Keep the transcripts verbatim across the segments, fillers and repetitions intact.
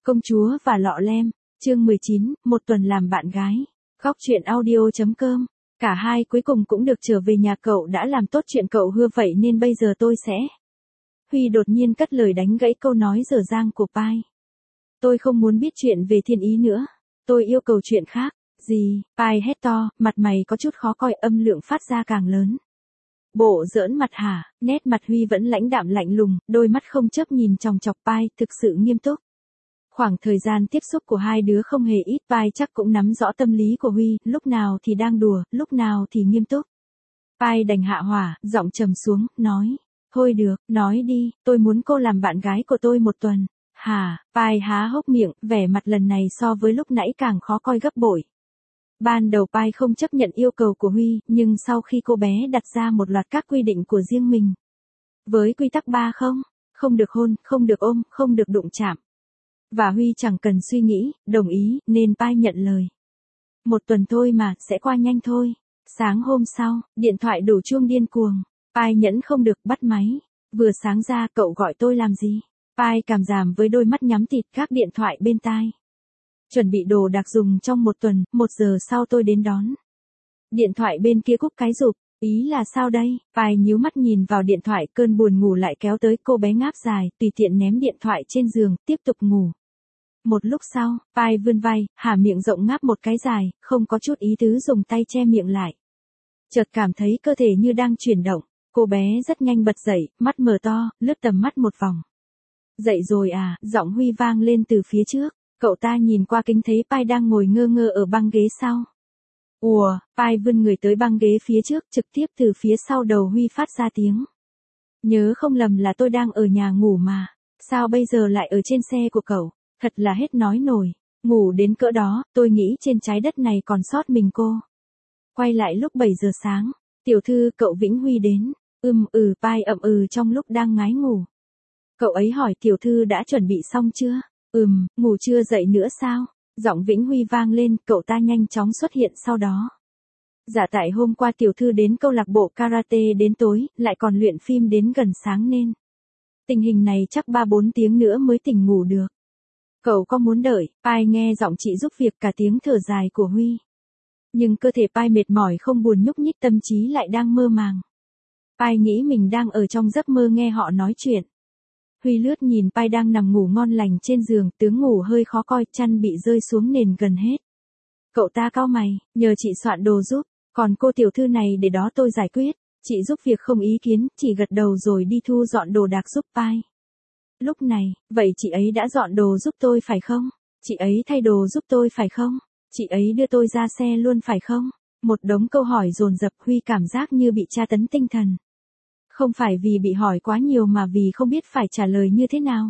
Công chúa và lọ lem, chương mười chín, một tuần làm bạn gái. Góc truyện audio.com. Cả hai cuối cùng cũng được trở về nhà. Cậu đã làm tốt chuyện cậu hứa vậy nên bây giờ tôi sẽ... Huy đột nhiên cất lời đánh gãy câu nói dở dang của Pai. Tôi không muốn biết chuyện về thiên ý nữa. Tôi yêu cầu chuyện khác. Gì? Pai hét to, mặt mày có chút khó coi, âm lượng phát ra càng lớn. Bộ giỡn mặt hả? Nét mặt Huy vẫn lãnh đạm lạnh lùng, đôi mắt không chớp nhìn chòng chọc Pai, thực sự nghiêm túc. Khoảng thời gian tiếp xúc của hai đứa không hề ít, Pai chắc cũng nắm rõ tâm lý của Huy, lúc nào thì đang đùa, lúc nào thì nghiêm túc. Pai đành hạ hỏa, giọng trầm xuống, nói. Thôi được, nói đi, tôi muốn cô làm bạn gái của tôi một tuần. Hả? Pai há hốc miệng, vẻ mặt lần này so với lúc nãy càng khó coi gấp bội. Ban đầu Pai không chấp nhận yêu cầu của Huy, nhưng sau khi cô bé đặt ra một loạt các quy định của riêng mình. Với quy tắc ba không, không được hôn, không được ôm, không được đụng chạm. Và Huy chẳng cần suy nghĩ, đồng ý, nên Pai nhận lời. Một tuần thôi mà, sẽ qua nhanh thôi. Sáng hôm sau, điện thoại đổ chuông điên cuồng. Pai nhẫn không được, bắt máy. Vừa sáng ra, cậu gọi tôi làm gì? Pai cảm giảm với đôi mắt nhắm tịt, gác điện thoại bên tai. Chuẩn bị đồ đạc dùng trong một tuần, một giờ sau tôi đến đón. Điện thoại bên kia cúp cái rụp, ý là sao đây? Pai nhíu mắt nhìn vào điện thoại, cơn buồn ngủ lại kéo tới, cô bé ngáp dài, tùy tiện ném điện thoại trên giường, tiếp tục ngủ. Một lúc sau, Pai vươn vai, há miệng rộng ngáp một cái dài, không có chút ý tứ dùng tay che miệng lại. Chợt cảm thấy cơ thể như đang chuyển động, cô bé rất nhanh bật dậy, mắt mở to, lướt tầm mắt một vòng. Dậy rồi à? Giọng Huy vang lên từ phía trước. Cậu ta nhìn qua kính thấy Pai đang ngồi ngơ ngơ ở băng ghế sau. Ùa, Pai vươn người tới băng ghế phía trước, trực tiếp từ phía sau đầu Huy phát ra tiếng. Nhớ không lầm là tôi đang ở nhà ngủ mà. Sao bây giờ lại ở trên xe của cậu? Thật là hết nói nổi. Ngủ đến cỡ đó, tôi nghĩ trên trái đất này còn sót mình cô. Quay lại lúc bảy giờ sáng. Tiểu thư, cậu Vĩnh Huy đến. Ừm ừ, Pai ậm ừ trong lúc đang ngái ngủ. Cậu ấy hỏi tiểu thư đã chuẩn bị xong chưa? Ừm, ngủ chưa dậy nữa sao? Giọng Vĩnh Huy vang lên, cậu ta nhanh chóng xuất hiện sau đó. Dạ tại hôm qua tiểu thư đến câu lạc bộ karate đến tối, lại còn luyện phim đến gần sáng nên. Tình hình này chắc ba bốn tiếng nữa mới tỉnh ngủ được. Cậu có muốn đợi? Pai nghe giọng chị giúp việc, cả tiếng thở dài của Huy. Nhưng cơ thể Pai mệt mỏi không buồn nhúc nhích, tâm trí lại đang mơ màng. Pai nghĩ mình đang ở trong giấc mơ nghe họ nói chuyện. Huy lướt nhìn Pai đang nằm ngủ ngon lành trên giường, tướng ngủ hơi khó coi, chăn bị rơi xuống nền gần hết. Cậu ta cau mày, nhờ chị soạn đồ giúp, còn cô tiểu thư này để đó tôi giải quyết. Chị giúp việc không ý kiến, chỉ gật đầu rồi đi thu dọn đồ đạc giúp Pai. Lúc này, vậy chị ấy đã dọn đồ giúp tôi phải không? Chị ấy thay đồ giúp tôi phải không? Chị ấy đưa tôi ra xe luôn phải không? Một đống câu hỏi dồn dập, Huy cảm giác như bị tra tấn tinh thần. Không phải vì bị hỏi quá nhiều mà vì không biết phải trả lời như thế nào.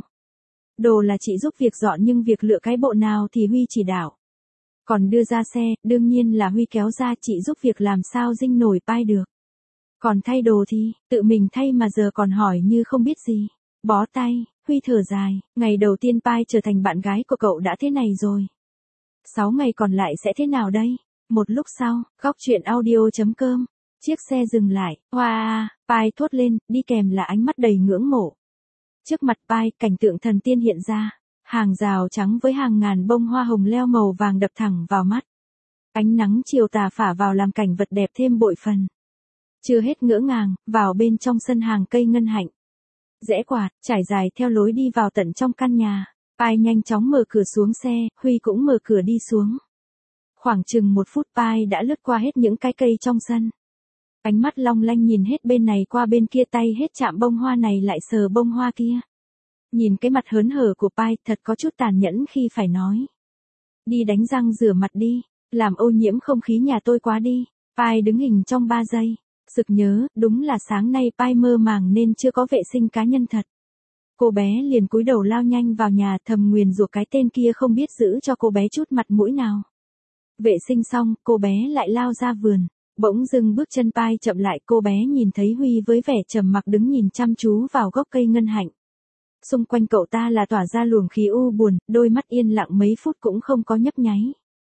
Đồ là chị giúp việc dọn nhưng việc lựa cái bộ nào thì Huy chỉ đạo. Còn đưa ra xe, đương nhiên là Huy kéo ra, chị giúp việc làm sao dinh nổi Pai được. Còn thay đồ thì, tự mình thay mà giờ còn hỏi như không biết gì. Bó tay, Huy thở dài, ngày đầu tiên Pai trở thành bạn gái của cậu đã thế này rồi. Sáu ngày còn lại sẽ thế nào đây? Một lúc sau, góc truyện audio.com. Chiếc xe dừng lại, hoa, wow, Pai thốt lên, đi kèm là ánh mắt đầy ngưỡng mộ. Trước mặt Pai, cảnh tượng thần tiên hiện ra, hàng rào trắng với hàng ngàn bông hoa hồng leo màu vàng đập thẳng vào mắt. Ánh nắng chiều tà phả vào làm cảnh vật đẹp thêm bội phần. Chưa hết ngỡ ngàng, vào bên trong sân hàng cây ngân hạnh. Rẽ quạt, trải dài theo lối đi vào tận trong căn nhà. Pai nhanh chóng mở cửa xuống xe, Huy cũng mở cửa đi xuống. Khoảng chừng một phút Pai đã lướt qua hết những cái cây trong sân. Ánh mắt long lanh nhìn hết bên này qua bên kia, tay hết chạm bông hoa này lại sờ bông hoa kia. Nhìn cái mặt hớn hở của Pai, thật có chút tàn nhẫn khi phải nói. Đi đánh răng rửa mặt đi, làm ô nhiễm không khí nhà tôi quá đi. Pai đứng hình trong ba giây, sực nhớ, đúng là sáng nay Pai mơ màng nên chưa có vệ sinh cá nhân thật. Cô bé liền cúi đầu lao nhanh vào nhà, thầm nguyền rủa cái tên kia không biết giữ cho cô bé chút mặt mũi nào. Vệ sinh xong, cô bé lại lao ra vườn. Bỗng dưng bước chân Pai chậm lại, cô bé nhìn thấy Huy với vẻ trầm mặc đứng nhìn chăm chú vào gốc cây ngân hạnh. Xung quanh cậu ta là tỏa ra luồng khí u buồn, đôi mắt yên lặng mấy phút cũng không có nhấp nháy.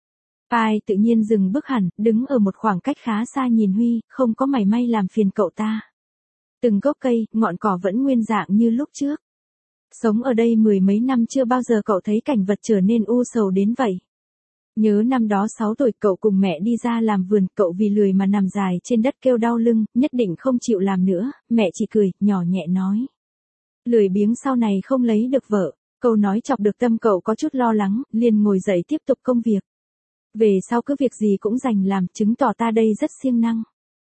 Pai tự nhiên dừng bước hẳn, đứng ở một khoảng cách khá xa nhìn Huy, không có mảy may làm phiền cậu ta. Từng gốc cây, ngọn cỏ vẫn nguyên dạng như lúc trước. Sống ở đây mười mấy năm chưa bao giờ cậu thấy cảnh vật trở nên u sầu đến vậy. Nhớ năm đó sáu tuổi cậu cùng mẹ đi ra làm vườn, cậu vì lười mà nằm dài trên đất kêu đau lưng, nhất định không chịu làm nữa, mẹ chỉ cười, nhỏ nhẹ nói. Lười biếng sau này không lấy được vợ, câu nói chọc được tâm cậu có chút lo lắng, liền ngồi dậy tiếp tục công việc. Về sau cứ việc gì cũng dành làm, chứng tỏ ta đây rất siêng năng.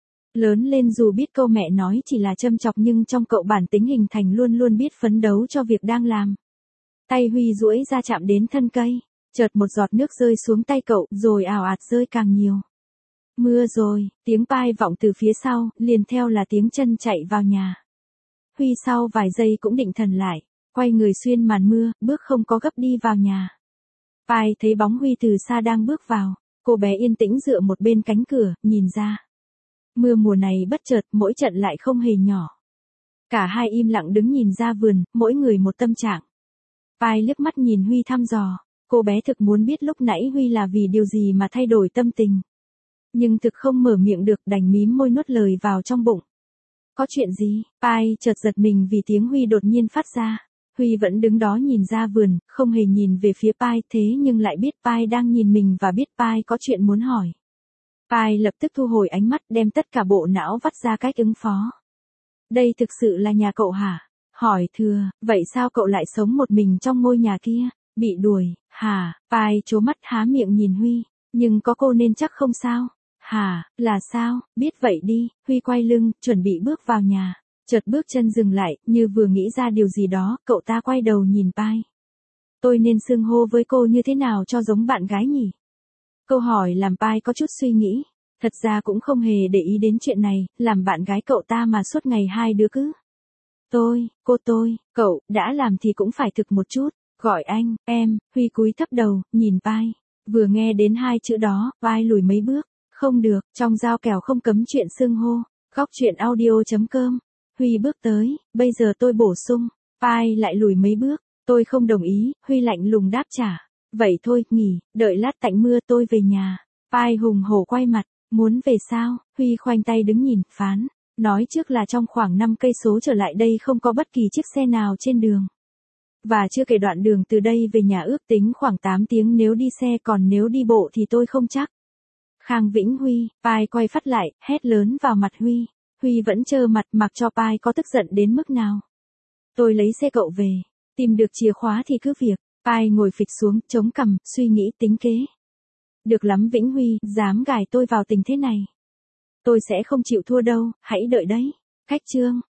Lớn lên dù biết câu mẹ nói chỉ là châm chọc nhưng trong cậu bản tính hình thành luôn luôn biết phấn đấu cho việc đang làm. Tay Huy duỗi ra chạm đến thân cây, chợt một giọt nước rơi xuống tay cậu, rồi ào ạt rơi càng nhiều. Mưa rồi, tiếng pai vọng từ phía sau, liền theo là tiếng chân chạy vào nhà. Huy sau vài giây cũng định thần lại, quay người xuyên màn mưa, bước không có gấp đi vào nhà. Pai thấy bóng Huy từ xa đang bước vào, cô bé yên tĩnh dựa một bên cánh cửa, nhìn ra. Mưa mùa này bất chợt, mỗi trận lại không hề nhỏ. Cả hai im lặng đứng nhìn ra vườn, mỗi người một tâm trạng. Pai liếc mắt nhìn Huy thăm dò, cô bé thực muốn biết lúc nãy Huy là vì điều gì mà thay đổi tâm tình. Nhưng thực không mở miệng được, đành mím môi nuốt lời vào trong bụng. Có chuyện gì? Pai chợt giật mình vì tiếng Huy đột nhiên phát ra. Huy vẫn đứng đó nhìn ra vườn, không hề nhìn về phía Pai, thế nhưng lại biết Pai đang nhìn mình và biết Pai có chuyện muốn hỏi. Pai lập tức thu hồi ánh mắt, đem tất cả bộ não vắt ra cách ứng phó. Đây thực sự là nhà cậu hả? Hỏi thừa, vậy sao cậu lại sống một mình trong ngôi nhà kia? Bị đuổi, hả? Pai trố mắt há miệng nhìn Huy, nhưng có cô nên chắc không sao. Hả, là sao? Biết vậy đi. Huy quay lưng, chuẩn bị bước vào nhà. Chợt bước chân dừng lại, như vừa nghĩ ra điều gì đó, cậu ta quay đầu nhìn Pai. Tôi nên xưng hô với cô như thế nào cho giống bạn gái nhỉ? Câu hỏi làm Pai có chút suy nghĩ. Thật ra cũng không hề để ý đến chuyện này, làm bạn gái cậu ta mà suốt ngày hai đứa cứ. Tôi, cô tôi, cậu, đã làm thì cũng phải thực một chút. Gọi anh, em. Huy cúi thấp đầu, nhìn Pai. Vừa nghe đến hai chữ đó, Pai lùi mấy bước. Không được, trong giao kèo không cấm chuyện xưng hô. Góc chuyện audio chấm com. Huy bước tới, bây giờ tôi bổ sung. Pai lại lùi mấy bước. Tôi không đồng ý, Huy lạnh lùng đáp trả. Vậy thôi, nghỉ, đợi lát tạnh mưa tôi về nhà. Pai hùng hổ quay mặt, muốn về sao? Huy khoanh tay đứng nhìn, phán. Nói trước là trong khoảng năm cây số trở lại đây không có bất kỳ chiếc xe nào trên đường. Và chưa kể đoạn đường từ đây về nhà ước tính khoảng tám tiếng nếu đi xe, còn nếu đi bộ thì tôi không chắc. Khang Vĩnh Huy, Pai quay phát lại, hét lớn vào mặt Huy. Huy vẫn trơ mặt mặc cho Pai có tức giận đến mức nào. Tôi lấy xe cậu về, tìm được chìa khóa thì cứ việc. Pai ngồi phịch xuống, chống cằm, suy nghĩ tính kế. Được lắm Vĩnh Huy, dám gài tôi vào tình thế này. Tôi sẽ không chịu thua đâu, hãy đợi đấy. Cách chương.